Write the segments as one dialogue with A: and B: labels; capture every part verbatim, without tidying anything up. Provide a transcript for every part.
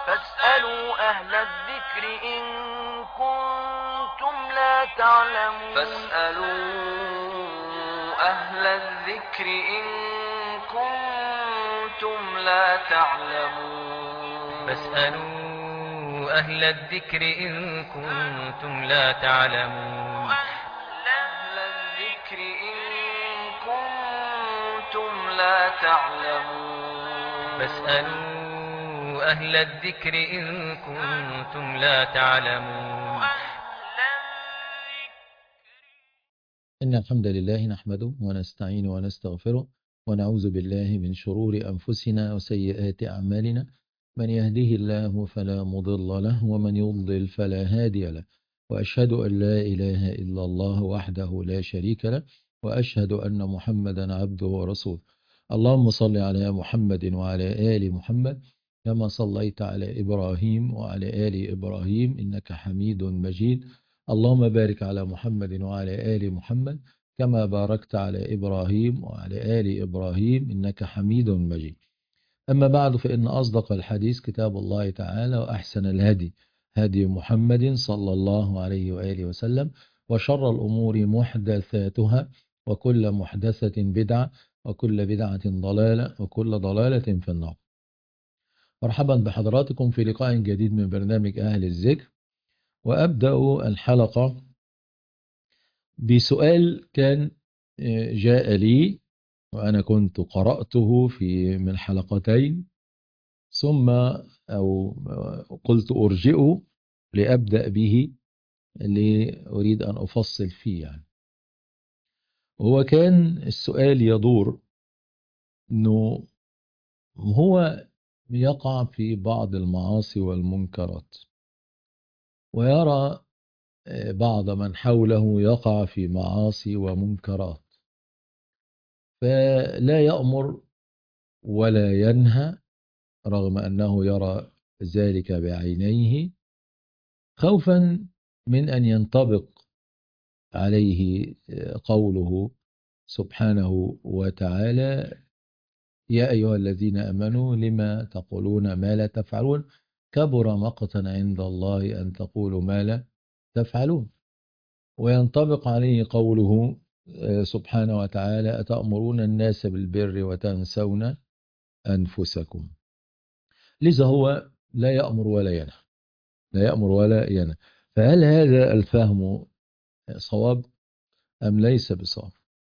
A: فاسألوا أهل الذكر إن كنتم لا تعلمون فاسألوا أهل الذكر إن كنتم لا تعلمون
B: فاسألوا أهل الذكر إن كنتم لا تعلمون
A: أهل الذكر إن كنتم لا تعلمون
B: فاسألوا أهل الذكر إن كنتم لا تعلمون.
C: إن الحمد لله نحمده ونستعينه ونستغفره ونعوذ بالله من شرور أنفسنا وسيئات أعمالنا. من يهده الله فلا مضل له ومن يضلل فلا هادي له، وأشهد أن لا إله إلا الله وحده لا شريك له، وأشهد أن محمدا عبده ورسوله. اللهم صل على محمد وعلى آل محمد كما صليت على إبراهيم وعلى آل إبراهيم إنك حميد مجيد. اللهم بارك على محمد وعلى آل محمد كما باركت على إبراهيم وعلى آل إبراهيم إنك حميد مجيد. أما بعد، فإن أصدق الحديث كتاب الله تعالى، وأحسن الهدي هدي محمد صلى الله عليه وآله وسلم، وشر الأمور محدثاتها، وكل محدثة بدعة، وكل بدعة ضلالة، وكل ضلالة في النار. مرحبا بحضراتكم في لقاء جديد من برنامج أهل الذكر، وأبدأ الحلقة بسؤال كان جاء لي وأنا كنت قرأته في من حلقتين، ثم أو قلت أرجئه لأبدأ به، اللي أريد أن أفصل فيه يعني. وهو كان السؤال يدور أنه هو يقع في بعض المعاصي والمنكرات، ويرى بعض من حوله يقع في معاصي ومنكرات، فلا يأمر ولا ينهى رغم أنه يرى ذلك بعينيه، خوفا من أن ينطبق عليه قوله سبحانه وتعالى: يا أيها الذين آمنوا لما تقولون ما لا تفعلون كبر مقتا عند الله أن تقولوا ما لا تفعلون. وينطبق عليه قوله سبحانه وتعالى: أتأمرون الناس بالبر وتنسون أنفسكم. لذا هو لا يأمر ولا ينهى، لا يأمر ولا ينهى. فهل هذا الفهم صواب أم ليس بصواب؟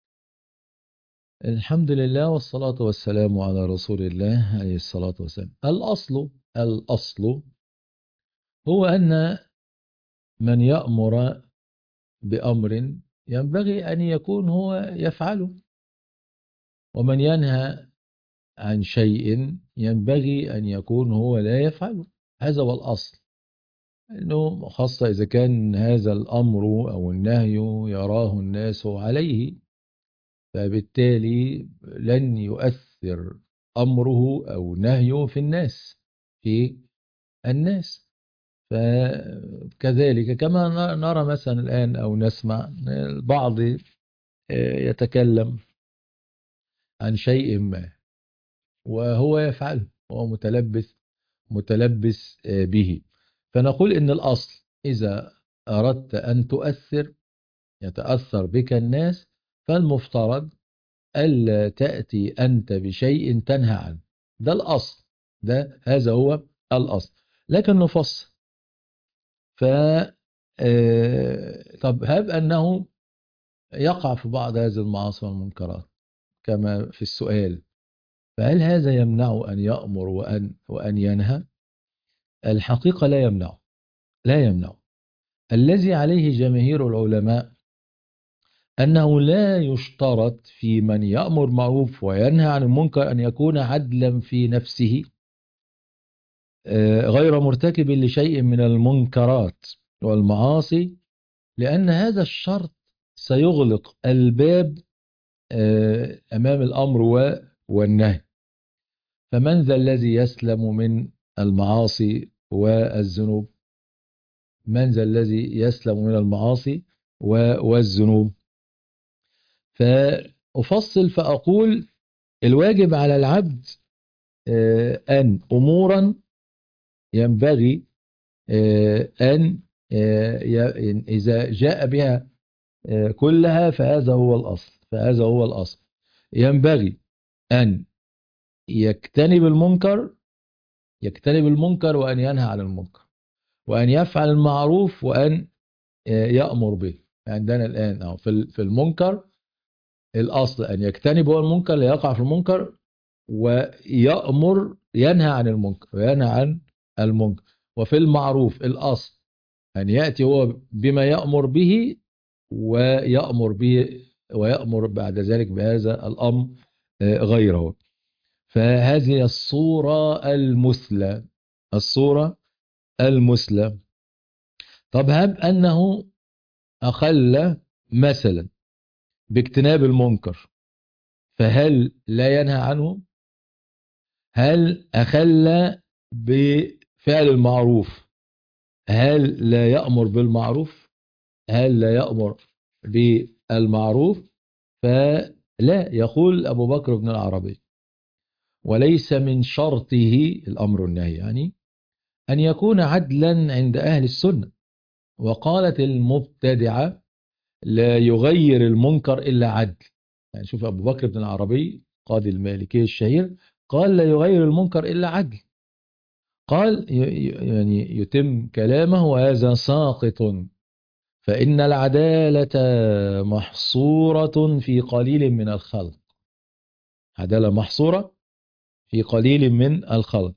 C: الحمد لله والصلاة والسلام على رسول الله عليه الصلاة والسلام. الأصل الأصل هو أن من يأمر بأمر ينبغي أن يكون هو يفعله، ومن ينهى عن شيء ينبغي أن يكون هو لا يفعله. هذا هو الأصل، إنه خاصة إذا كان هذا الأمر أو النهي يراه الناس عليه، فبالتالي لن يؤثر أمره أو نهيه في الناس في الناس. فكذلك كما نرى مثلا الآن أو نسمع البعض يتكلم عن شيء ما وهو يفعله وهو متلبس متلبس به. فنقول إن الأصل إذا أردت أن تؤثر يتأثر بك الناس، فالمفترض ألا تأتي أنت بشيء تنهى عنه. ده الأصل، ده هذا هو الأصل. لكن نفصل. ف طب هب أنه يقع في بعض هذه المعاصي والمنكرات كما في السؤال، فهل هذا يمنع أن يأمر وأن وأن ينهى؟ الحقيقة لا يمنع، لا يمنع. الذي عليه جماهير العلماء أنه لا يشترط في من يأمر معروف وينهى عن المنكر أن يكون عدلا في نفسه، غير مرتكب لشيء من المنكرات والمعاصي، لأن هذا الشرط سيغلق الباب أمام الأمر والنهي. فمن ذا الذي يسلم من المعاصي والذنوب؟ من ذا الذي يسلم من المعاصي والذنوب؟ فأفصل فأقول: الواجب على العبد أن أمورا ينبغي أن إذا جاء بها كلها فهذا هو الأصل فهذا هو الأصل ينبغي أن يجتنب المنكر يجتنب المنكر وأن ينهى عن المنكر وأن يفعل المعروف وأن يأمر به. عندنا الآن أو في المنكر الأصل أن يجتنب هو المنكر لا يقع في المنكر ويأمر ينهى عن المنكر وينهى عن المنكر. وفي المعروف الأصل أن يأتي هو بما يأمر به ويأمر به ويأمر بعد ذلك بهذا الأمر غيره. فهذه الصورة المثلى الصورة المثلى. طب هب أنه أخل مثلا باجتناب المنكر فهل لا ينهى عنه؟ هل أخل بفعل المعروف هل لا يأمر بالمعروف؟ هل لا يأمر بالمعروف؟ فلا. يقول أبو بكر بن العربي وليس من شرطه الأمر النهي يعني أن يكون عدلا عند أهل السنة. وقالت المبتدعة لا يغير المنكر إلا عدل. يعني شوف أبو بكر بن العربي قاضي المالكي الشهير قال لا يغير المنكر إلا عدل. قال يعني يتم كلامه وهذا ساقط فإن العدالة محصورة في قليل من الخلق. عدالة محصورة في قليل من الخلق.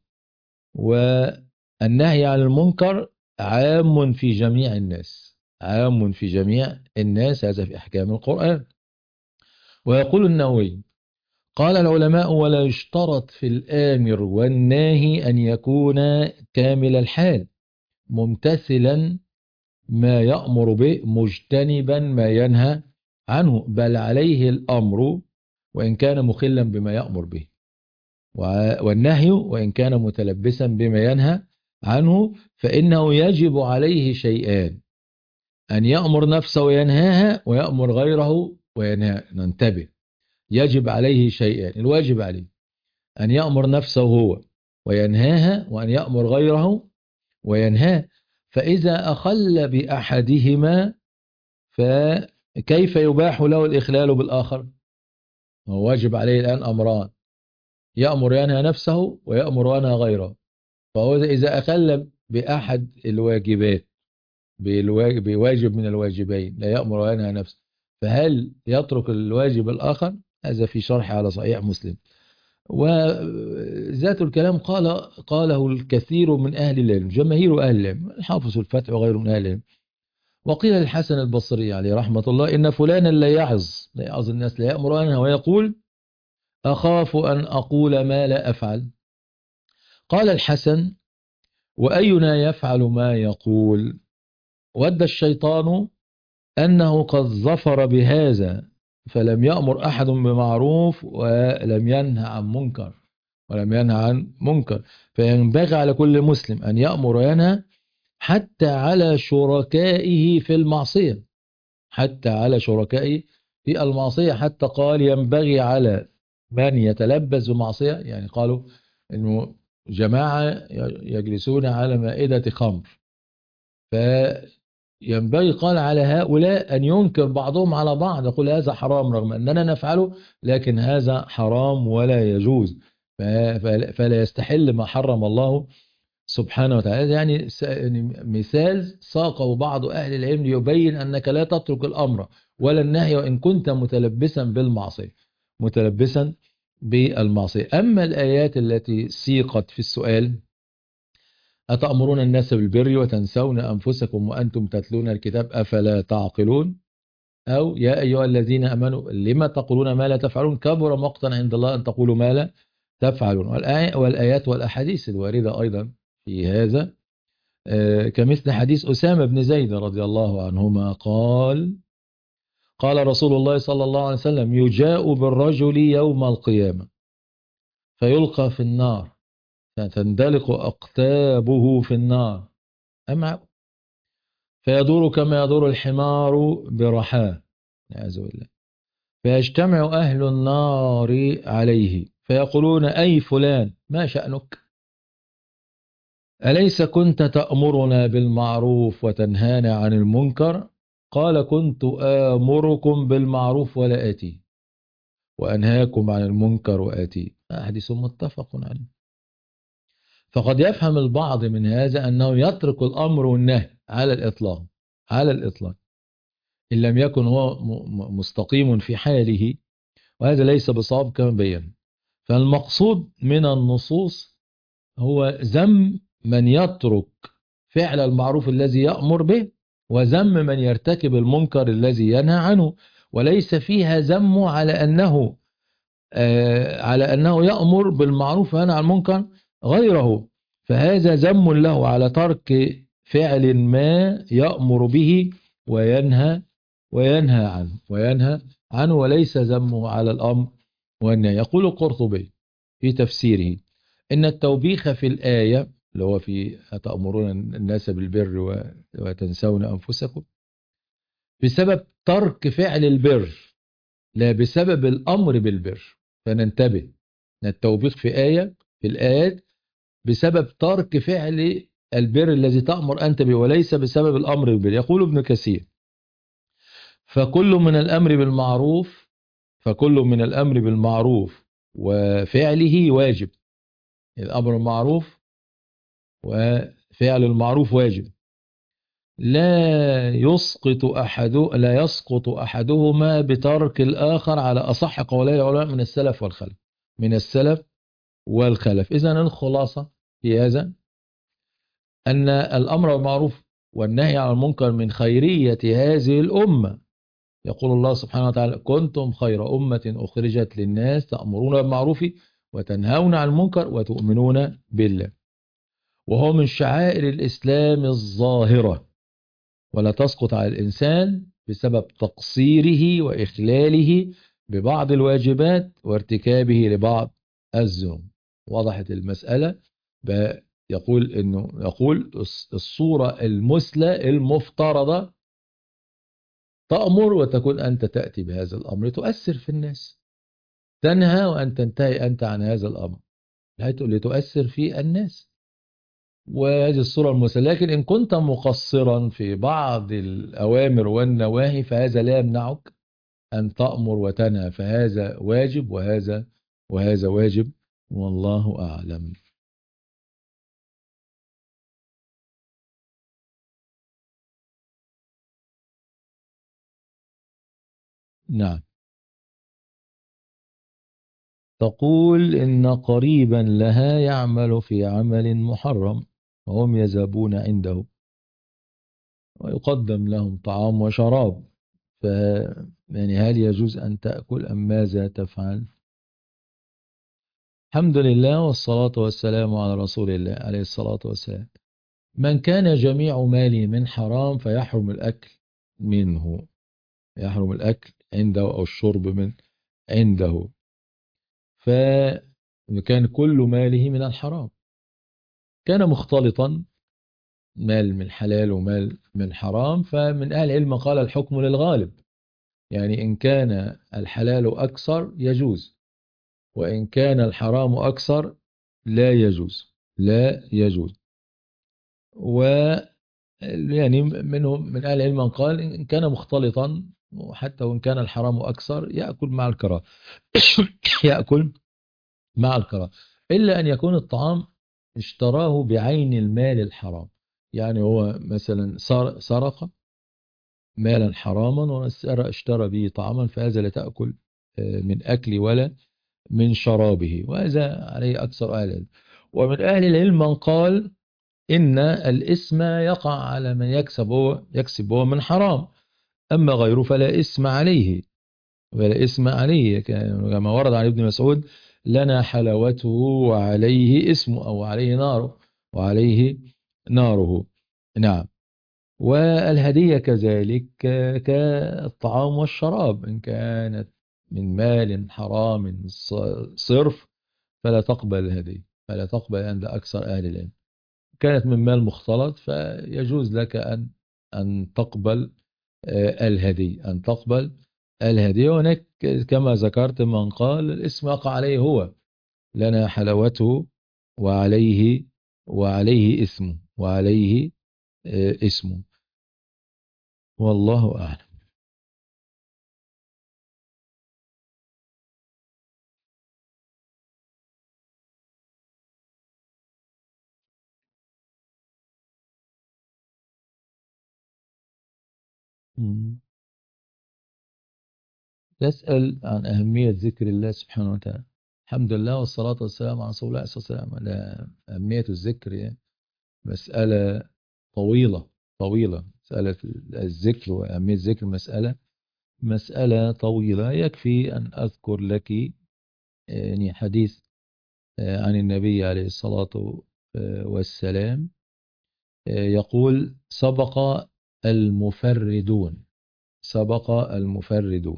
C: والنهي عن المنكر عام في جميع الناس عام في جميع الناس. هذا في أحكام القرآن. ويقول النووي قال العلماء ولا يشترط في الآمر والناهي أن يكون كامل الحال ممتثلا ما يأمر به مجتنبا ما ينهى عنه بل عليه الأمر وإن كان مخلا بما يأمر به والنهي وإن كان متلبسا بما ينهى عنه فإنه يجب عليه شيئان أن يأمر نفسه وينهاها ويأمر غيره وينهى. ننتبه يجب عليه شيئان. الواجب عليه أن يأمر نفسه هو وينهاها وأن يأمر غيره وينهاه. فإذا أخل بأحدهما فكيف يباح له الإخلال بالآخر؟ هو واجب عليه الآن أمران يأمر ينهى نفسه ويأمر وينهى غيره. فهو إذا أخل بأحد الواجبات بواجب من الواجبين لا يأمر وينهى نفسه فهل يترك الواجب الآخر؟ هذا في شرح على صحيح مسلم. وذات الكلام قال قاله الكثير من أهل العلم جماهير أهل العلم الحافظ الفتح وغيره من أهل العلم. وقيل الحسن البصري عليه رحمة الله إن فلانا لا يعظ لا يعظ الناس لا يأمر عنها ويقول أخاف أن أقول ما لا أفعل. قال الحسن وأينا يفعل ما يقول؟ ود الشيطان أنه قد ظفر بهذا فلم يأمر أحد بمعروف ولم ينهى عن منكر ولم ينهى عن منكر. فينبغي على كل مسلم أن يأمر وينهى حتى على شركائه في المعصية حتى على شركائه في المعصية. حتى قال ينبغي على من يتلبس بمعصية يعني قالوا إنه جماعة يجلسون على مائدة خمر فينبغي قال على هؤلاء أن ينكر بعضهم على بعض يقول هذا حرام رغم أننا نفعله لكن هذا حرام ولا يجوز فلا يستحل ما حرم الله سبحانه وتعالى. يعني مثال ساقه بعض أهل العلم ليبين أنك لا تترك الأمر ولا النهي وإن كنت متلبسا بالمعصية متلبسا بالمعصية. أما الآيات التي سيقت في السؤال أتأمرون الناس بالبر وتنسون أنفسكم وأنتم تتلون الكتاب أفلا تعقلون أو يا أيها الذين أمنوا لما تقولون ما لا تفعلون كبر مقتا عند الله أن تقولوا ما لا تفعلون. والآيات والأحاديث الواردة أيضا في هذا كمثل حديث أسامة بن زيد رضي الله عنهما قال قال رسول الله صلى الله عليه وسلم يجاء بالرجل يوم القيامة فيلقى في النار فتندلق أقتابه في النار أمع فيدور كما يدور الحمار برحاه نعوذ بالله فيجتمع أهل النار عليه فيقولون أي فلان ما شأنك أليس كنت تأمرنا بالمعروف وتنهانا عن المنكر؟ قال كنت آمركم بالمعروف ولا آتي، وأنهاكم عن المنكر وآتي. حديث متفق عليه. فقد يفهم البعض من هذا أنه يترك الأمر والنهي على الإطلاق، على الإطلاق إن لم يكن هو مستقيم في حاله، وهذا ليس بصواب كما بين. فالمقصود من النصوص هو ذم من يترك فعل المعروف الذي يأمر به، وذم من يرتكب المنكر الذي ينهى عنه، وليس فيها ذم على أنه آه على أنه يأمر بالمعروف وينهى عن المنكر غيره، فهذا ذم له على ترك فعل ما يأمر به وينهى وينهى عنه وينهى عنه وليس ذمه على الأمر والنهي. يقول القرطبي في تفسيره إن التوبيخ في الآية اللي هو في أتأمرون الناس بالبر وتنسون أنفسكم بسبب ترك فعل البر لا بسبب الأمر بالبر. فننتبه أن التوبيخ في آية في الآيات بسبب ترك فعل البر الذي تأمر أنت به وليس بسبب الأمر بالبر. يقول ابن كثير فكل من الأمر بالمعروف فكل من الأمر بالمعروف وفعله واجب. الأمر المعروف وفعل المعروف واجب، لا يسقط أحد لا يسقط أحدهما بترك الآخر على أصح قولي العلماء من السلف والخلف من السلف والخلف. إذن الخلاصة في هذا أن الأمر بالمعروف والنهي عن المنكر من خيرية هذه الأمة. يقول الله سبحانه وتعالى كنتم خير أمة أخرجت للناس تأمرون بالمعروف وتنهون عن المنكر وتؤمنون بالله، وهو من شعائر الإسلام الظاهرة، ولا تسقط على الإنسان بسبب تقصيره وإخلاله ببعض الواجبات وارتكابه لبعض الذنوب. وضحت المسألة. يقول إنه يقول الصورة المثلى المفترضة تأمر وتكون أنت تأتي بهذا الأمر تؤثر في الناس، تنهى وأن تنتهي أنت عن هذا الأمر لتؤثر في الناس، وهذه الصورة المثلى. لكن إن كنت مقصرا في بعض الأوامر والنواهي فهذا لا يمنعك أن تأمر وتنهى، فهذا واجب وهذا وهذا واجب، والله أعلم. نعم. تقول إن قريبا لها يعمل في عمل محرم وهم يذهبون عنده ويقدم لهم طعام وشراب، ف يعني هل يجوز أن تأكل أم ماذا تفعل؟ الحمد لله والصلاة والسلام على رسول الله عليه الصلاة والسلام. من كان جميع ماله من حرام فيحرم الأكل منه، يحرم الأكل عنده أو الشرب من عنده، فكان كل ماله من الحرام. كان مختلطا مال من حلال ومال من حرام، فمن أهل العلم قال الحكم للغالب، يعني إن كان الحلال أكثر يجوز، وإن كان الحرام أكثر لا يجوز لا يجوز. و يعني منهم من أهل العلم قال إن كان مختلطا وحتى وإن كان الحرام أكثر يأكل مع الكراهة يأكل مع الكراهة، إلا أن يكون الطعام اشتراه بعين المال الحرام، يعني هو مثلا سرق مالا حراما واشترى به طعاما، فهذا لا تأكل من أكل ولا من شرابه، وهذا عليه أكثر أهل العلم. ومن أهل العلم من قال إن الإثم يقع على من يكسب هو يكسب هو من حرام، أما غيره فلا إثم عليه ولا إثم عليه، كما ورد عن ابن مسعود لنا حلاوته وعليه اسمه أو عليه ناره وعليه ناره. نعم. والهدية كذلك كالطعام والشراب، إن كانت من مال حرام صرف فلا تقبل الهدية، فلا تقبل عند أكثر أهل العلم. كانت من مال مختلط فيجوز لك أن أن تقبل الهدية أن تقبل الهدية. هناك كما ذكرت من قال الاسم يقع عليه هو، لنا حلاوته وعليه وعليه اسمه وعليه آه، اسمه. والله أعلم. مم. تسأل عن أهمية ذكر الله سبحانه وتعالى. الحمد لله والصلاة والسلام على رسول الله صلى الله عليه وسلم. على أهمية الذكر يعني مسألة طويلة طويلة. مسألة الذكر وأهمية الذكر مسألة مسألة طويلة. يكفي أن أذكر لك يعني حديث عن النبي عليه الصلاة والسلام يقول: سبق المفردون. سبق المفردون.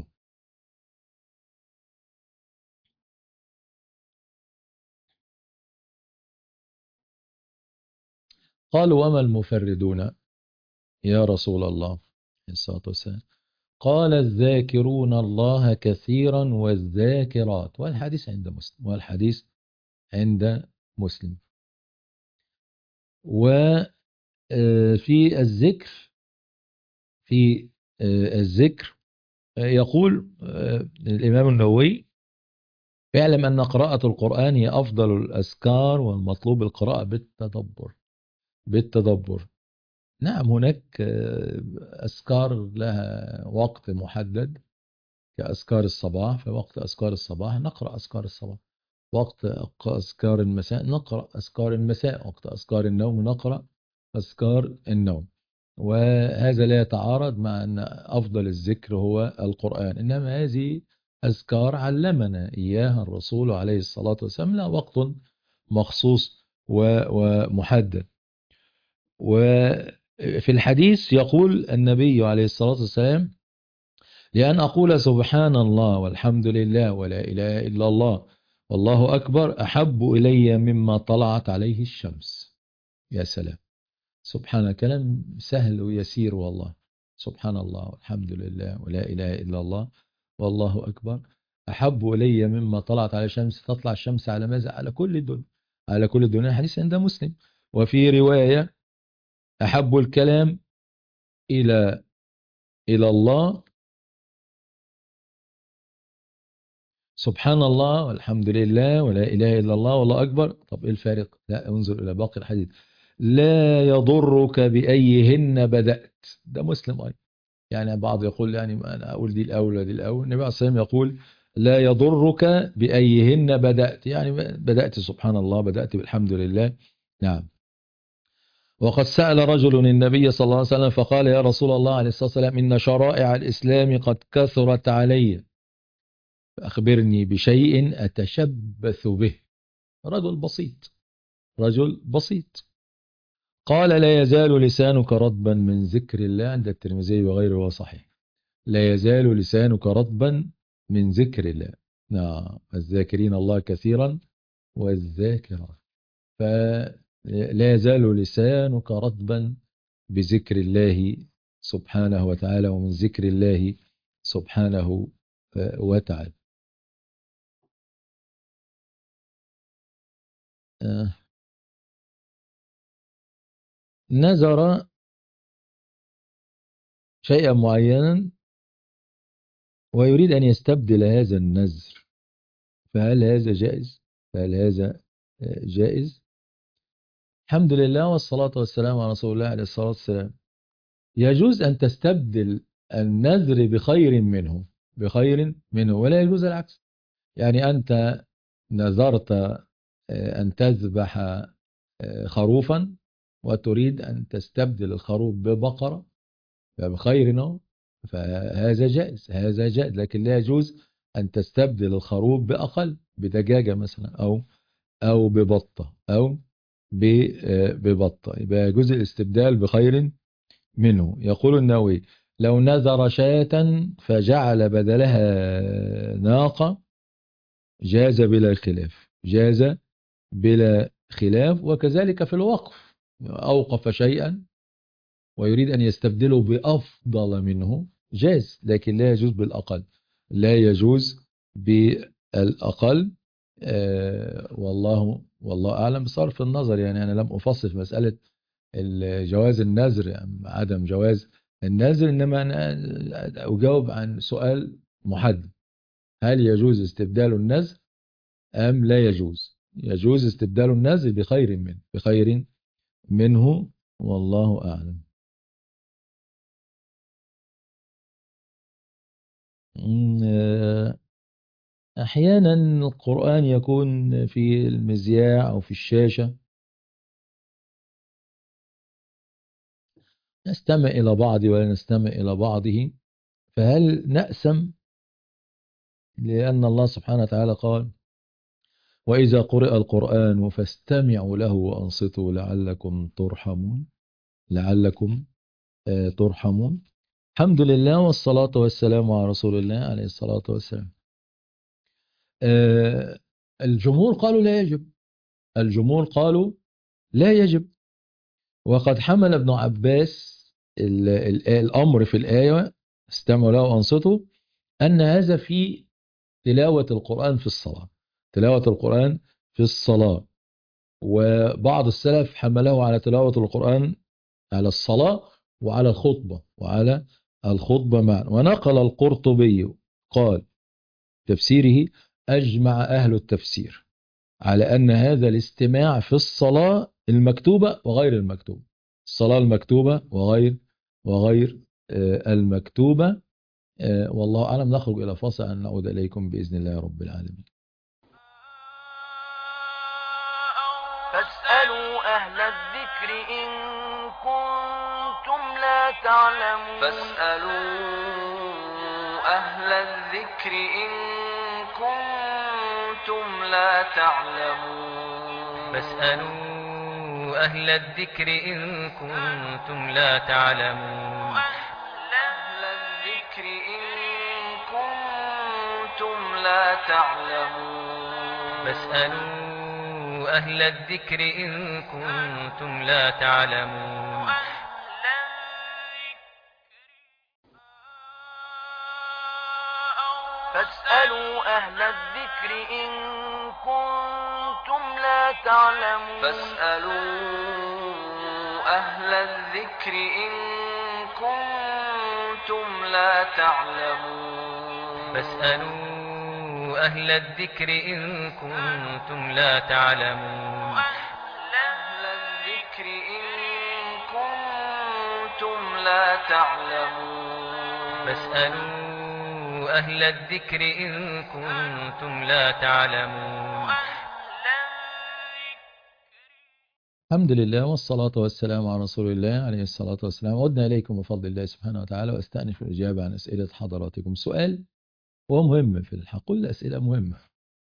C: قالوا: وما المفردون يا رسول الله عليه الصلاة والسلام؟ قال: الذاكرون الله كثيرا والذاكرات. والحديث عند مسلم. والحديث عند مسلم. وفي الذكر في الذكر يقول الإمام النووي: اعلم أن قراءة القرآن هي أفضل الأذكار والمطلوب القراءة بالتدبر. بالتدبر. نعم، هناك أذكار لها وقت محدد كأذكار الصباح. في وقت أذكار الصباح نقرأ أذكار الصباح. وقت أذكار المساء نقرأ أذكار المساء. وقت أذكار النوم نقرأ أذكار النوم. وهذا لا يتعارض مع أن أفضل الذكر هو القرآن، إنما هذه أذكار علمنا إياها الرسول عليه الصلاة والسلام، لا وقت مخصوص ومحدد. وفي الحديث يقول النبي عليه الصلاة والسلام: لأن أقول سبحان الله والحمد لله ولا إله إلا الله والله أكبر أحب إلي مما طلعت عليه الشمس. يا سلام. سبحان، كلام سهل ويسير والله. سبحان الله والحمد لله ولا إله إلا الله والله أكبر أحب إلي مما طلعت عليه الشمس. تطلع الشمس على ماذا؟ على كل الدنيا. على كل الدنيا. الحديث عند مسلم. وفي رواية: أحب الكلام إلى إلى الله سبحان الله والحمد لله ولا إله إلا الله والله أكبر. طب إيه الفارق؟ لا، انظر إلى باقي الحديث: لا يضرك بأيهن بدأت. ده مسلم أيضا. يعني بعض يقول يعني أنا أقول دي الأول ودي الأول. النبي عليه الصلاة والسلام يقول: لا يضرك بأيهن بدأت. يعني بدأت سبحان الله، بدأت بالحمد لله. نعم. وقد سأل رجل النبي صلى الله عليه وسلم فقال: يا رسول الله عليه الصلاة والسلام، إن شرائع الإسلام قد كثرت علي، فأخبرني بشيء أتشبث به. رجل بسيط. رجل بسيط. قال: لا يزال لسانك رطبا من ذكر الله. عند الترمذي وغيره وصحيح. لا يزال لسانك رطبا من ذكر الله. نعم. الذاكرين الله كثيرا والذاكرات. فلا يزال لسانك رطبا بذكر الله سبحانه وتعالى ومن ذكر الله سبحانه وتعالى. نذر شيئا معينا ويريد أن يستبدل هذا النذر، فهل هذا جائز؟ فهل هذا جائز؟ الحمد لله والصلاة والسلام على رسول الله عليه الصلاة والسلام. يجوز أن تستبدل النذر بخير منه بخير منه ولا يجوز العكس. يعني أنت نذرت أن تذبح خروفا وتريد أن تستبدل الخروف ببقرة بخير نوع، فهذا جائز. هذا جائز. لكن لا يجوز أن تستبدل الخروف بأقل، بدجاجة مثلا أو أو ببطة أو ببطة. يبقى يجوز الاستبدال بخير منه. يقول النووي: لو نذر شاة فجعل بدلها ناقة جاز بلا خلاف. جاز بلا خلاف. وكذلك في الوقف، أوقف شيئا ويريد أن يستبدله بأفضل منه جاز، لكن لا يجوز بالأقل. لا يجوز بالأقل. آه والله والله أعلم بصرف النظر، يعني أنا لم أفصل في مسألة جواز النذر، يعني عدم جواز النذر، إنما أنا أجاوب عن سؤال محدد: هل يجوز استبدال النذر أم لا يجوز؟ يجوز استبدال النذر بخير منه بخير منه والله أعلم. م- آه، أحيانا القرآن يكون في المذياع أو في الشاشة، نستمع إلى بعض ولا نستمع إلى بعضه، فهل نأسم؟ لأن الله سبحانه وتعالى قال: وإذا قرئ القرآن فاستمعوا له وأنصتوا لعلكم ترحمون لعلكم آه، ترحمون. الحمد لله والصلاة والسلام على رسول الله عليه الصلاة والسلام. آه، الجمهور قالوا لا يجب الجمهور قالوا لا يجب وقد حمل ابن عباس ال- ال- الأمر في الآية استمعوا له وأنصتوا أن هذا في تلاوة القرآن في الصلاة تلاوة القرآن في الصلاة وبعض السلف حمله على تلاوة القرآن على الصلاة وعلى الخطبة وعلى الخطبة معا. ونقل القرطبي قال تفسيره: أجمع أهل التفسير على أن هذا الاستماع في الصلاة المكتوبة وغير المكتوبة الصلاة المكتوبة وغير وغير آه، المكتوبة. آه، والله أعلم. نخرج إلى فاصل أن نعود إليكم بإذن الله رب العالمين.
A: فاسألوا أهل الذكر إن كنتم لا تعلمون فاسألوا أهل الذكر إن كنتم لا تعلمون
B: فاسألوا أهل الذكر إن كنتم لا تعلمون
A: أهل الذكر إن كنتم لا تعلمون
B: فاسألوا أهل الذكر إن كنتم لا تعلمون
A: فاسألوا أهل الذكر إن كنتم لا تعلمون فاسألوا أهل الذكر إن كنتم لا تعلمون
B: فاسألوا أهل الذكر إن كنتم لا تعلمون
A: أهل الذكر إن كنتم لا تعلمون
B: فاسألوا أهل الذكر إن كنتم لا تعلمون.
C: الحمد لله والصلاة والسلام على رسول الله عليه الصلاة والسلام. عدنا إليكم بفضل الله سبحانه وتعالى، واستأنف الإجابة عن أسئلة حضراتكم. سؤال هو مهم في الحق، كل الأسئلة مهمة.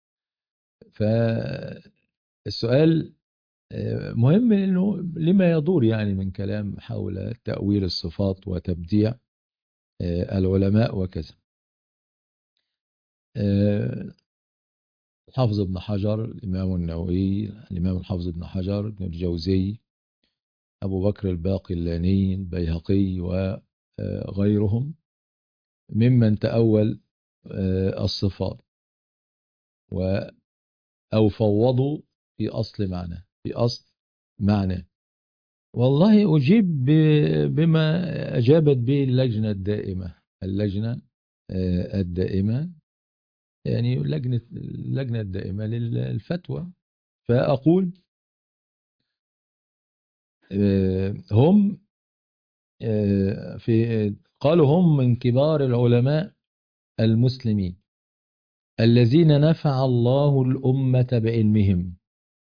C: فالسؤال مهم لأنه لما يدور يعني من كلام حول تأويل الصفات وتبديع العلماء وكذا. الحافظ ابن حجر، الإمام النووي، الإمام الحافظ ابن حجر، ابن الجوزي، أبو بكر الباقلاني، البيهقي وغيرهم ممن تأول الصفات أو فوضوا في أصل معنى في أصل معنى والله أجيب بما أجابت به اللجنة الدائمة اللجنة الدائمة يعني لجنة اللجنة الدائمة للفتوى. فأقول هم في قالوا هم من كبار العلماء المسلمين الذين نفع الله الأمة بعلمهم،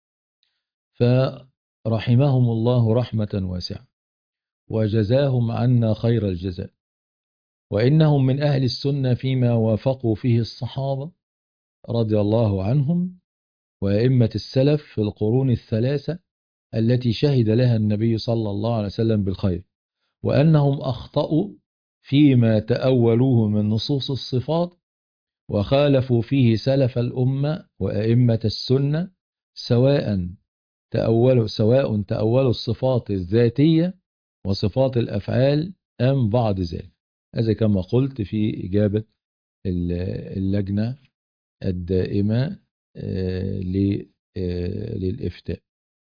C: فرحمهم الله رحمة واسعة وجزاهم عنا خير الجزاء، وإنهم من أهل السنة فيما وافقوا فيه الصحابة رضي الله عنهم وأئمة السلف في القرون الثلاثة التي شهد لها النبي صلى الله عليه وسلم بالخير، وأنهم أخطأوا فيما تأولوه من نصوص الصفات وخالفوا فيه سلف الأمة وأئمة السنة، سواء تأولوا سواء تأولوا الصفات الذاتية وصفات الأفعال أم بعض ذلك. هذا كما قلت في إجابة اللجنة الدائمة آه، ل- آه، للإفتاء.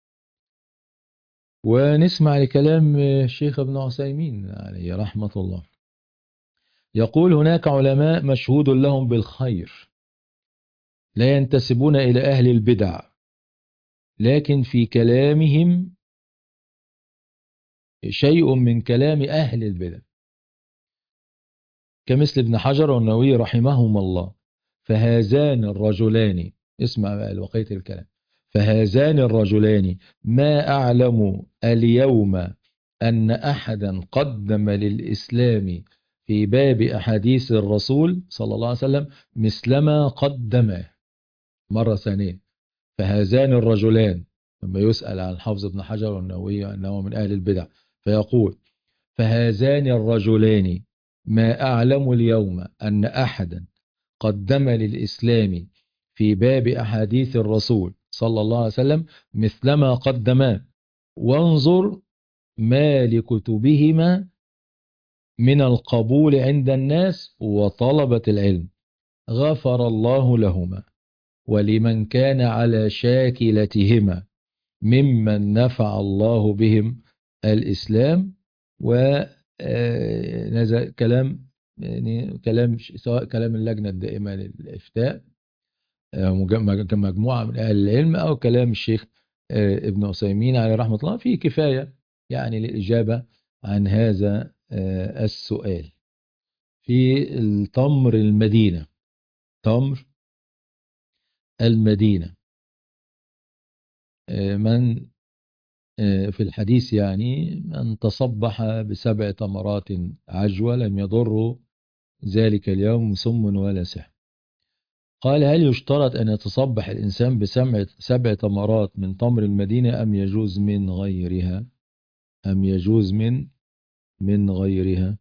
C: ونسمع لكلام الشيخ ابن عثيمين عليه رحمة الله. يقول: هناك علماء مشهود لهم بالخير، لا ينتسبون إلى أهل البدع، لكن في كلامهم شيء من كلام أهل البدع، كمثل ابن حجر والنووي رحمهم الله. فهذان الرجلان، اسمع بقى بقية الكلام، فهذان الرجلان ما أعلم اليوم أن أحدا قدم للإسلام في باب أحاديث الرسول صلى الله عليه وسلم مثلما قدمه. مرة ثانية، فهذان الرجلان، لما يسأل عن حافظ ابن حجر والنووي أنه من أهل البدع، فيقول: فهذان الرجلان ما أعلم اليوم أن أحدا قدم للإسلام في باب أحاديث الرسول صلى الله عليه وسلم مثلما قدما، وانظر ما لكتبهما من القبول عند الناس وطلبة العلم، غفر الله لهما ولمن كان على شاكلتهما ممن نفع الله بهم الإسلام. ونزل كلام، يعني كلام سواء كلام اللجنة الدائمة للإفتاء كمجموعة من أهل العلم، أو كلام الشيخ ابن عثيمين عليه رحمة الله، فيه كفاية يعني للإجابة عن هذا السؤال. في التمر المدينة، تمر المدينة، من في الحديث يعني من تصبح بسبع تمرات عجوة لم يضر ذلك اليوم سم ولا سحر. قال: هل يشترط أن يتصبح الإنسان بسبع سبع تمرات من تمر المدينة أم يجوز من غيرها؟ أم يجوز من من غيرها؟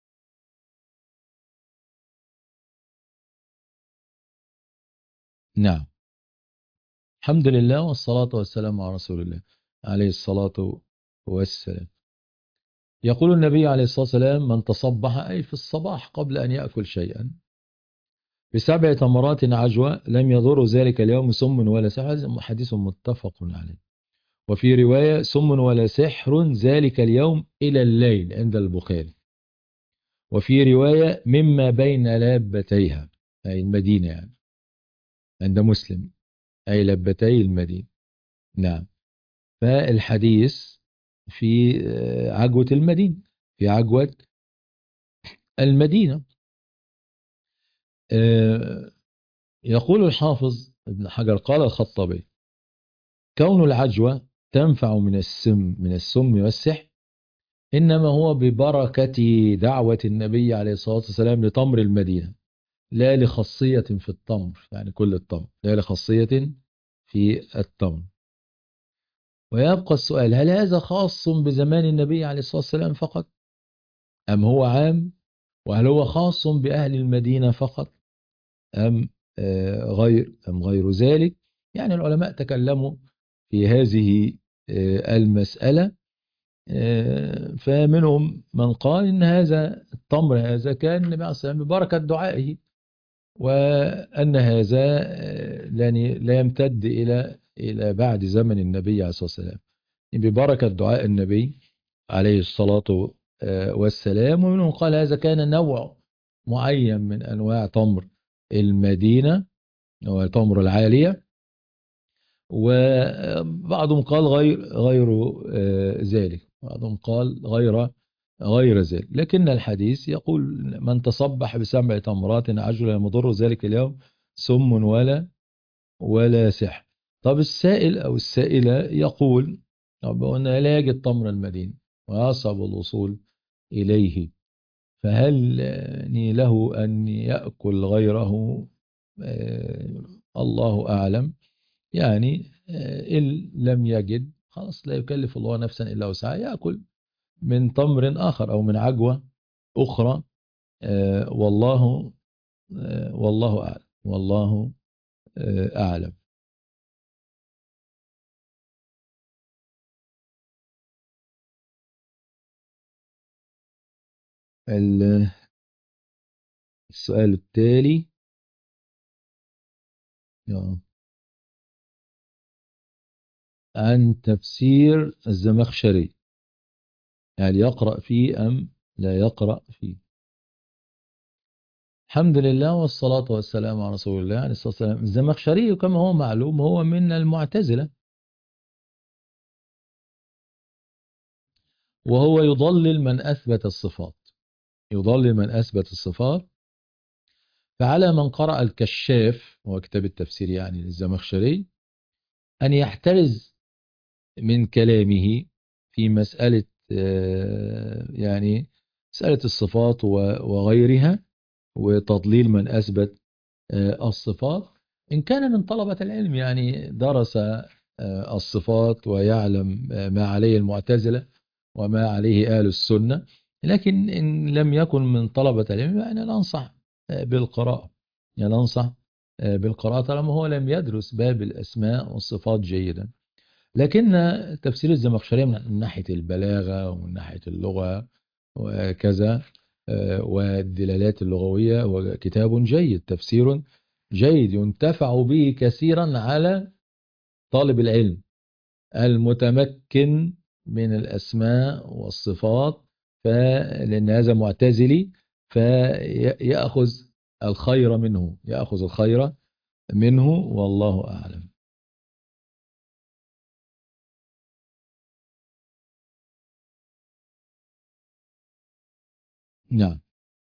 C: نعم. الحمد لله والصلاة والسلام على رسول الله عليه الصلاة والسلام. يقول النبي عليه الصلاة والسلام: من تصبح، أي في الصباح قبل أن يأكل شيئا، بسبع تمرات عجوة لم يضر ذلك اليوم سم ولا سحر. هذا حديث متفق عليه. وفي رواية: سم ولا سحر ذلك اليوم إلى الليل عند البخاري. وفي رواية: مما بين لابتيها، أي المدينة يعني، عند مسلم، أي لابتي المدينة. نعم. فالحديث في عجوة المدينة، في عجوة المدينة. يقول الحافظ ابن حجر: قال الخطابي: كون العجوة تنفع من السم من السم والسحر إنما هو ببركة دعوة النبي عليه الصلاة والسلام لتمر المدينة، لا لخاصية في التمر، يعني كل التمر، لا لخاصية في التمر. ويبقى السؤال: هل هذا خاص بزمان النبي عليه الصلاة والسلام فقط، أم هو عام؟ وهل هو خاص بأهل المدينة فقط، أم آه، غير أم غير ذلك؟ يعني العلماء تكلموا في هذه آه، المسألة. آه، فمنهم من قال إن هذا التمر هذا كان النبي عليه الصلاة والسلام ببركة دعائه، وأن هذا آه، يعني لا يمتد إلى إلى بعد زمن النبي عليه الصلاة والسلام، ببركة دعاء النبي عليه الصلاة آه، والسلام. ومنهم قال هذا كان نوع معين من أنواع تمر المدينة، هو تمر العالية. وبعضهم قال غير غير آه، ذلك، بعضهم قال غير غير ذلك. لكن الحديث يقول: من تصبح بسبع تمرات عجل يضر ذلك اليوم سم ولا ولا سحر. طب السائل أو السائلة يقول: طب أنا لا يجد تمر المدينة ويصعب الوصول إليه، فهل يعني له أن يأكل غيره؟ آه، الله أعلم. يعني آه، إن لم يجد خلاص، لا يكلف الله نفسا إلا وسعها، يأكل من تمر آخر أو من عجوة أخرى. آه، والله آه، والله أعلم، والله آه، أعلم. ال- السؤال التالي. آه، عن تفسير الزمخشري، يعني يقرأ فيه أم لا يقرأ فيه؟ الحمد لله والصلاة والسلام على رسول الله عليه الصلاة والسلام. الزمخشري كما هو معلوم هو من المعتزلة، وهو يضلل من أثبت الصفات، يضلل من أثبت الصفات. فعلى من قرأ الكشاف، هو كتاب التفسير يعني للزمخشري، أن يحترز من كلامه في مسألة آه، يعني مسألة الصفات وغيرها، وتضليل من أثبت آه، الصفات، إن كان من طلبة العلم يعني درس آه، الصفات ويعلم آه، ما عليه المعتزلة وما عليه أهل السنة. لكن إن لم يكن من طلبة العلم يعني ننصح آه، بالقراءة، يعني ننصح آه، بالقراءة طالما هو لم يدرس باب الأسماء والصفات جيدا. لكن تفسير الزمخشري من ناحية البلاغة ومن ناحية اللغة وكذا آه، والدلالات اللغوية هو كتاب جيد، تفسير جيد ينتفع به كثيرا على طالب العلم المتمكن من الأسماء والصفات، فلأن هذا معتزلي فيأخذ الخير منه، يأخذ الخير منه، والله أعلم. نعم.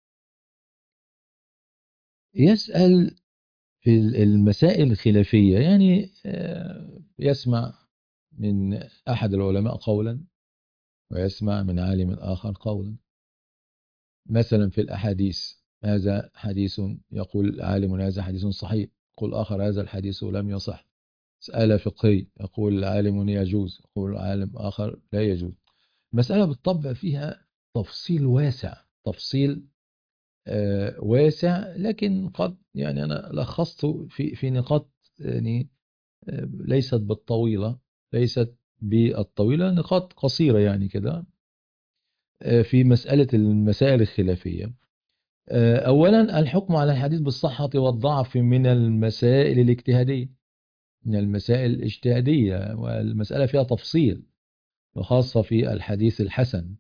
C: يسأل في المسائل الخلافية، يعني آه، يسمع من أحد العلماء قولا ويسمع من عالم آخر قولا. مثلا في الأحاديث، هذا حديث يقول عالم هذا حديث صحيح، يقول آخر هذا الحديث لم يصح. مسألة فقهية يقول عالم يجوز، يقول عالم آخر لا يجوز. مسألة بالطبع فيها تفصيل واسع، تفصيل آه، واسع، لكن قد يعني أنا لخصت في في نقاط يعني آه، ليست بالطويلة، ليست بالطويلة، نقاط قصيرة يعني كده آه، في مسألة المسائل الخلافية. آه، أولا الحكم على الحديث بالصحة والضعف من المسائل الاجتهادية، من المسائل الاجتهادية، والمسألة فيها تفصيل، وخاصة في الحديث الحسن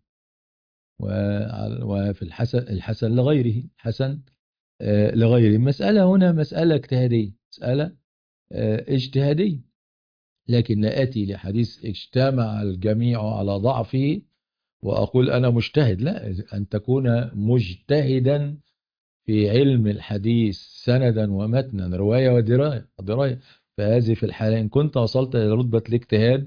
C: وع- وفي الحسن الحسن لغيره، حسن آه، لغيره. مسألة هنا مسألة اجتهادية، مسألة آه، اجتهادية. لكن لا أتي لحديث اجتمع الجميع على ضعفه وأقول أنا مجتهد، لا، أن تكون مجتهدا في علم الحديث سندا ومتنا، رواية ودراية دراية. فهذه في الحالة إن كنت وصلت إلى رتبة الاجتهاد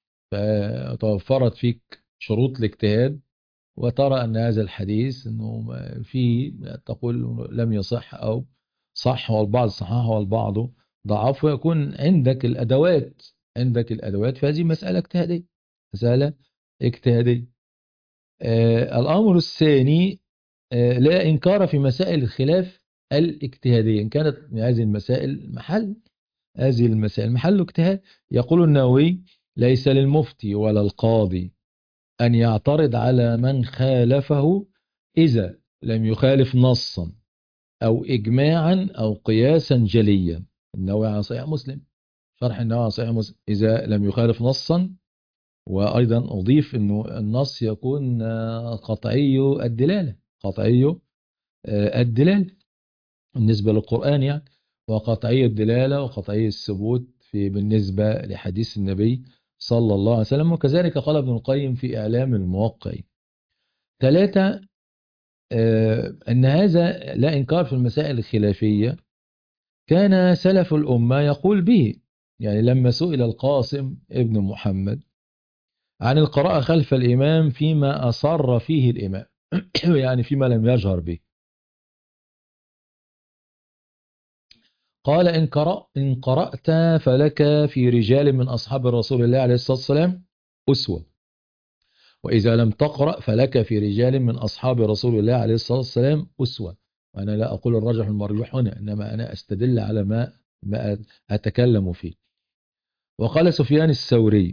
C: فتوفرت فيك شروط الاجتهاد، وترى أن هذا الحديث أنه فيه تقول لم يصح أو صح، والبعض صححه والبعض ضعف، ويكون عندك الأدوات، عندك الأدوات، فهذه مسألة اجتهادية، مسألة اجتهادية. آه الأمر الثاني، آه لا إنكار في مسائل الخلاف الاجتهادية، إن كانت هذه المسائل محل هذه المسائل محل اجتهاد. يقول النووي: ليس للمفتي ولا القاضي أن يعترض على من خالفه إذا لم يخالف نصا أو إجماعا أو قياسا جليا. النووي على صحيح مسلم، شرح النووي على صحيح مسلم: إذا لم يخالف نصا، وأيضا أضيف أنه النص يكون آه، قطعي الدلالة، قطعي آه، الدلالة بالنسبة للقرآن يعني، وقطعي الدلالة وقطعي الثبوت في بالنسبة لحديث النبي صلى الله عليه وسلم. وكذلك قال ابن القيم في إعلام الموقعين. ثلاثة، آه، أن هذا لا إنكار في المسائل الخلافية، كان سلف الأمة يقول به. يعني لما سئل القاسم ابن محمد عن القراءة خلف الإمام فيما أصر فيه الإمام يعني فيما لم يجهر به، قال: إن قرأ إن قرأت فلك في رجال من أصحاب رسول الله عليه الصلاة والسلام أسوة، وإذا لم تقرأ فلك في رجال من أصحاب رسول الله عليه الصلاة والسلام أسوة. وأنا لا أقول الرجح المرجوح هنا، إنما أنا أستدل على ما ما أتكلم فيه. وقال سفيان الثوري: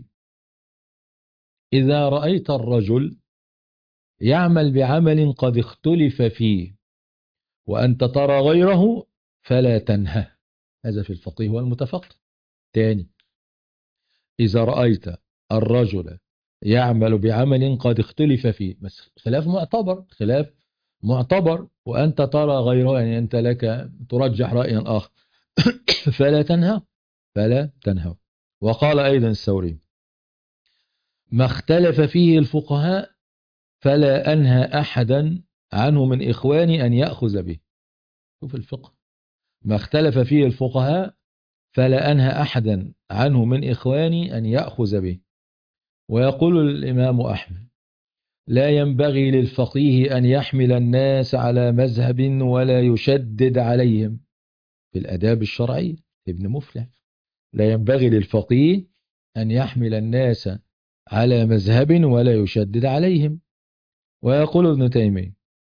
C: إذا رأيت الرجل يعمل بعمل قد اختلف فيه وأنت ترى غيره فلا تنهه. هذا في الفقيه والمتفقه. تاني: إذا رأيت الرجل يعمل بعمل قد اختلف فيه، بس خلاف معتبر، خلاف معتبر وأنت ترى غيره، يعني أنت لك ترجح رأيا آخر فلا تنهى فلا تنهى. وقال أيضا الثوري: ما اختلف فيه الفقهاء فلا أنهى أحدا عنه من إخواني أن يأخذ به. شوف الفقه، ما اختلف فيه الفقهاء فلا أنهى أحدا عنه من إخواني أن يأخذ به. ويقول الإمام أحمد: لا ينبغي للفقيه أن يحمل الناس على مذهب ولا يشدد عليهم. في الأداب الشرعية ابن مفلح: لا ينبغي للفقيه أن يحمل الناس على مذهب ولا يشدد عليهم. ويقول ابن تيمية: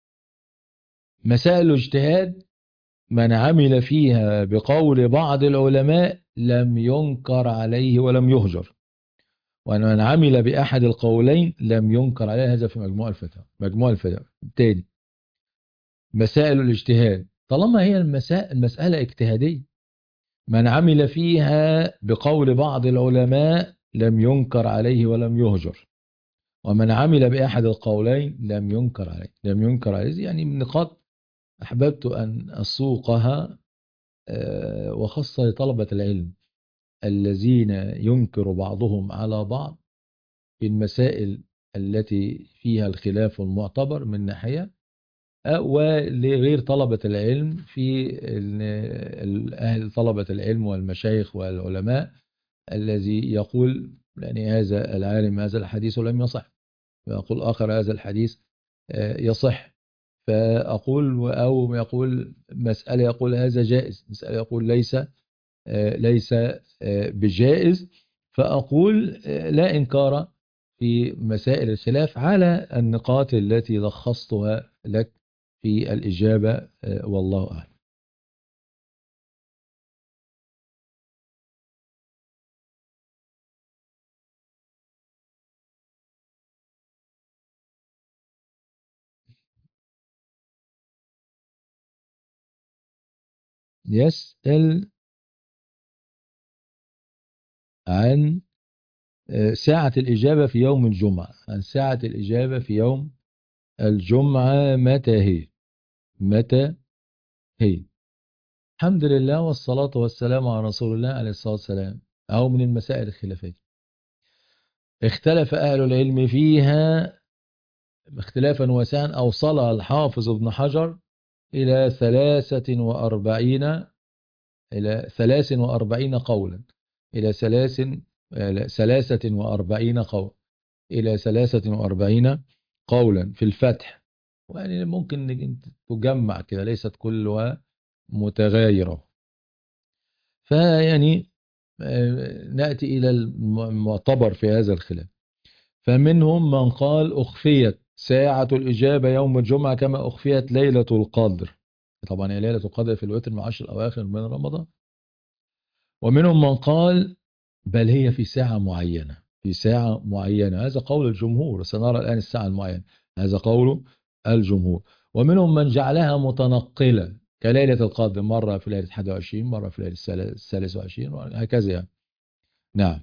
C: مسائل الاجتهاد من عمل فيها بقول بعض العلماء لم ينكر عليه ولم يهجر، ومن عمل بأحد القولين لم ينكر عليه. هذا في مجموع الفتاوى. مجموع الفتاوى تاني: مسائل الاجتهاد طالما هي المسائل المسألة اجتهادية من عمل فيها بقول بعض العلماء لم ينكر عليه ولم يهجر، ومن عمل بأحد القولين لم ينكر عليه. لم ينكر عليه يعني من نقاط أحببت أن أسوقها وخاصة لطلبة العلم الذين ينكر بعضهم على بعض في المسائل التي فيها الخلاف المعتبر من ناحية، ولغير طلبة العلم في أهل طلبة العلم والمشايخ والعلماء الذي يقول يعني هذا العالم هذا الحديث لم يصح، ويقول آخر هذا الحديث يصح. فأقول أو يقول مسألة يقول هذا جائز، مسألة يقول ليس ليس بجائز. فأقول لا إنكار في مسائل الخلاف على النقاط التي لخصتها لك في الإجابة، والله أعلم. يسأل عن ساعة الإجابة في يوم الجمعة، عن ساعة الإجابة في يوم الجمعة متى هي؟ متى هي؟ الحمد لله والصلاة والسلام على رسول الله عليه الصلاة والسلام. أو من المسائل الخلافية اختلف أهل العلم فيها اختلافا واسعا أوصلها الحافظ ابن حجر إلى ثلاثة وأربعين إلى ثلاث وأربعين قولا إلى ثلاث ثلاثة وأربعين قول إلى ثلاثة وأربعين قولا في الفتح. ويعني ممكن تجمع كده، ليست كلها متغايرة. فيعني نأتي إلى المعتبر في هذا الخلاف. فمنهم من قال أخفيت ساعة الإجابة يوم الجمعة كما أخفيت ليلة القدر. طبعا هي ليلة القدر في الوتر من عشر الأواخر من رمضان. ومنهم من قال بل هي في ساعة معينة، في ساعة معينة. هذا قول الجمهور، سنرى الآن الساعة المعينة، هذا قول الجمهور. ومنهم من جعلها متنقلة كليلة القدر، مرة في ليلة واحد وعشرين، مرة في ليلة الثالث وعشرين، هكذا يعني. نعم.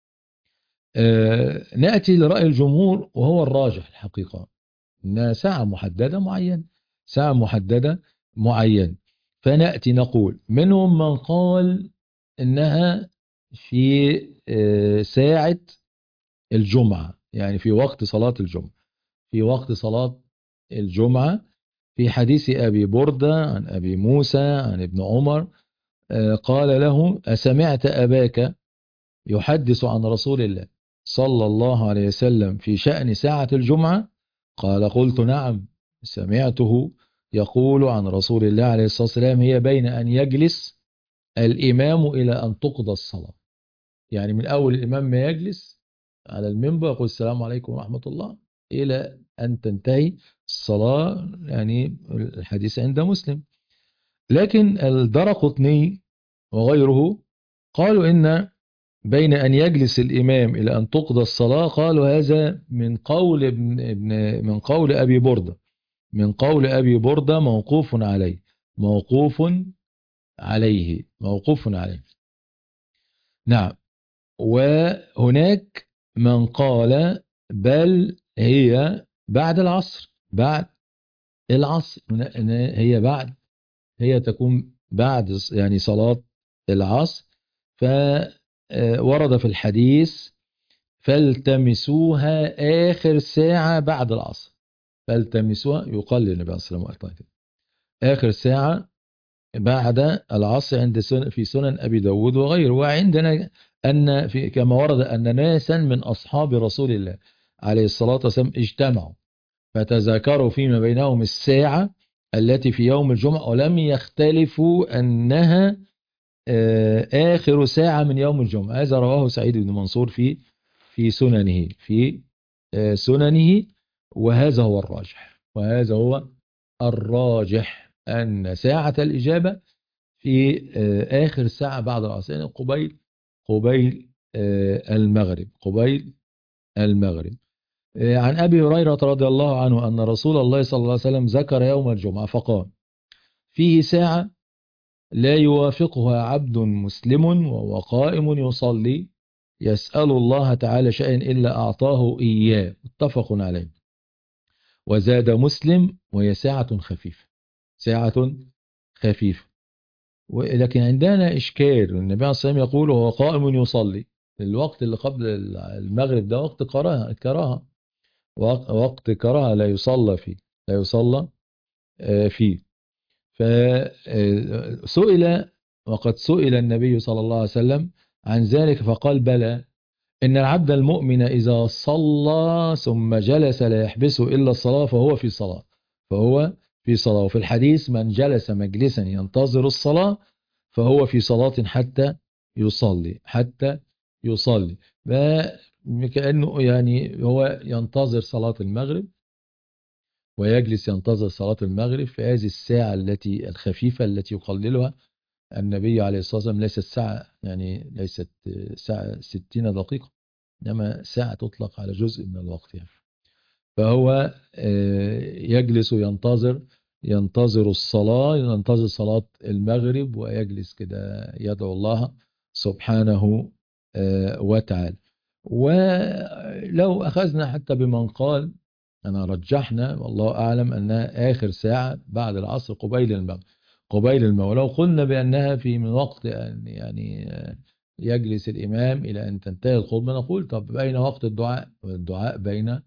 C: آه نأتي لرأي الجمهور وهو الراجح الحقيقة، إنها ساعة محددة معينة، ساعة محددة معينة. فنأتي نقول منهم من قال إنها في آه ساعة الجمعة، يعني في وقت صلاة الجمعة، في وقت صلاة الجمعة. في حديث أبي بردة عن أبي موسى عن ابن عمر قال له: أسمعت أباك يحدث عن رسول الله صلى الله عليه وسلم في شأن ساعة الجمعة؟ قال: قلت نعم، سمعته يقول عن رسول الله عليه الصلاة والسلام: هي بين أن يجلس الإمام إلى أن تقضى الصلاة. يعني من أول الإمام ما يجلس على المنبر يقول السلام عليكم ورحمة الله إلى أن تنتهي الصلاة، يعني الحديث عند مسلم. لكن الدرقطني وغيره قالوا إن بين أن يجلس الإمام إلى أن تقضى الصلاة، قالوا هذا من قول ابن ابن من قول أبي بردة، من قول أبي بردة موقوف عليه، موقوف عليه، موقوف عليه. نعم. وهناك من قال بل هي بعد العصر، بعد العصر هي بعد، هي تكون بعد يعني صلاة العصر. فورد في الحديث فالتمسوها آخر ساعة بعد العصر، فالتمسوها يقال للنبي صلى الله عليه وسلم آخر ساعة بعد العصر عند سن في سنن أبي داود وغيره. وعندنا أن في كما ورد أن ناسا من أصحاب رسول الله عليه الصلاة والسلام اجتمعوا فتذاكروا فيما بينهم الساعة التي في يوم الجمعة ولم يختلفوا أنها آخر ساعة من يوم الجمعة. هذا رواه سعيد بن منصور في في سننه في سننه وهذا هو الراجح، وهذا هو الراجح أن ساعة الإجابة في آخر ساعة بعد العصر، يعني قبيل قبيل المغرب، قبيل المغرب. عن أبي هريرة رضي الله عنه أن رسول الله صلى الله عليه وسلم ذكر يوم الجمعة فقال فيه ساعة لا يوافقها عبد مسلم وهو قائم يصلي يسأل الله تعالى شيئا إلا أعطاه إياه، متفق عليه. وزاد مسلم وهي ساعة خفيفة، ساعة خفيفة. ولكن عندنا إشكال، النبي عليه الصلاة والسلام يقول وهو قائم يصلي، الوقت اللي قبل المغرب ده وقت كراهة، كراهة وقت كراهة لا يصلى فيه، لا يصلى فيه. فسئل وقد سئل النبي صلى الله عليه وسلم عن ذلك فقال بلى إن العبد المؤمن إذا صلى ثم جلس لا يحبسه إلا الصلاة فهو في صلاة، فهو في صلاة. وفي الحديث من جلس مجلسا ينتظر الصلاة فهو في صلاة حتى يصلي، حتى يصلي. كأنه يعني هو ينتظر صلاة المغرب ويجلس ينتظر صلاة المغرب في هذه الساعة التي الخفيفة التي يقللها النبي عليه الصلاة والسلام. ليست ساعة يعني ليست ساعة ستين دقيقة، إنما ساعة تطلق على جزء من الوقت يعني. فهو يجلس ينتظر ينتظر الصلاة، ينتظر صلاة المغرب ويجلس كده يدعو الله سبحانه وتعالى. ولو أخذنا حتى بمن قال أنا رجحنا والله أعلم أنها آخر ساعة بعد العصر قبيل المغرب، قبيل المغرب. لو قلنا بأنها في من وقت يعني يجلس الإمام إلى أن تنتهي الخطبة نقول طب بين وقت الدعاء والدعاء بين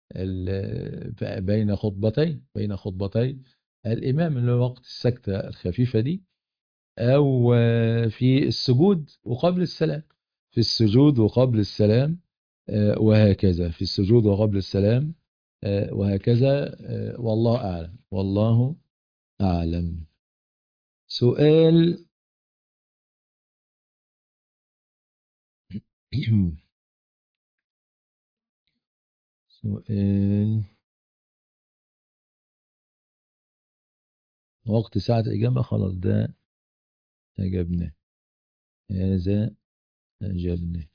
C: بين خطبتين بين خطبتي الإمام اللي هو وقت السكتة الخفيفة دي، أو في السجود وقبل السلام، في السجود وقبل السلام وهكذا، في السجود وقبل السلام وهكذا. والله أعلم، والله أعلم. سؤال سؤال وقت ساعة الإجابة خلاص ده أجبناه، هذا أجبناه.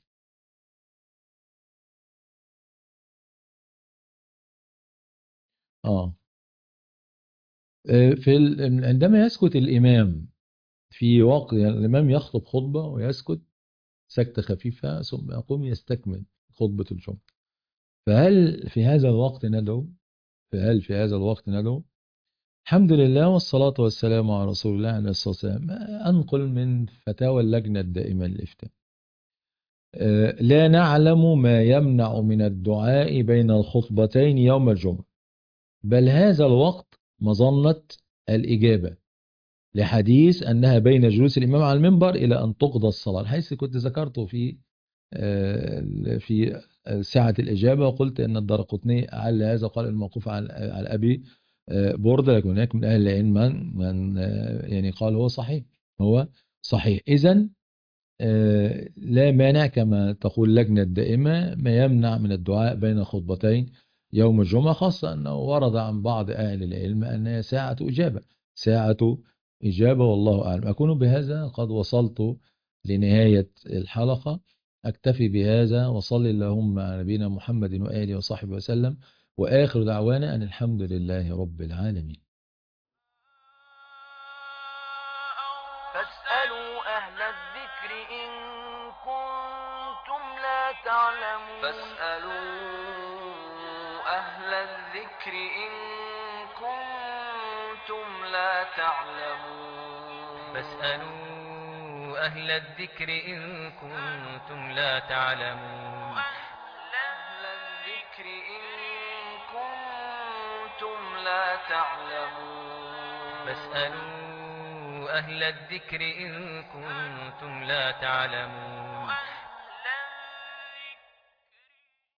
C: آه في ال... عندما يسكت الإمام في وقت يعني الإمام يخطب خطبة ويسكت سكتة خفيفة ثم يقوم يستكمل خطبة الجمعة، فهل في هذا الوقت ندعو؟ فهل في هذا الوقت ندعو؟ الحمد لله والصلاة والسلام على رسول الله عليه الصلاة والسلام. أنقل من فتاوى اللجنة الدائمة للإفتاء لا نعلم ما يمنع من الدعاء بين الخطبتين يوم الجمعة، بل هذا الوقت مظنة الإجابة لحديث أنها بين جلوس الإمام على المنبر إلى أن تقضى الصلاة، حيث كنت ذكرته في في ساعة الإجابة وقلت أن الدارقطني أعل هذا قال الموقوف على أبي بردة، لكن هناك من أهل العلم من, من يعني قال هو صحيح، هو صحيح. إذن لا مانع كما تقول اللجنة الدائمة ما يمنع من الدعاء بين خطبتين يوم الجمعة، خاصة أنه ورد عن بعض أهل العلم أنها ساعة إجابة، ساعة إجابة. والله أعلم. أكون بهذا قد وصلت لنهاية الحلقة، أكتفي بهذا وصلي اللهم على نبينا محمد وآله وصحبه وسلم، وآخر دعوانا أن الحمد لله رب العالمين.
A: فاسألوا أهل الذكر إن كنتم فاسألوا أهل الذكر إن كنتم لا تعلمون
B: فاسألوا أهل الذكر إن كنتم لا تعلمون
A: أهل الذكر إن كنتم لا تعلمون
B: فاسألوا أهل الذكر إن كنتم لا تعلمون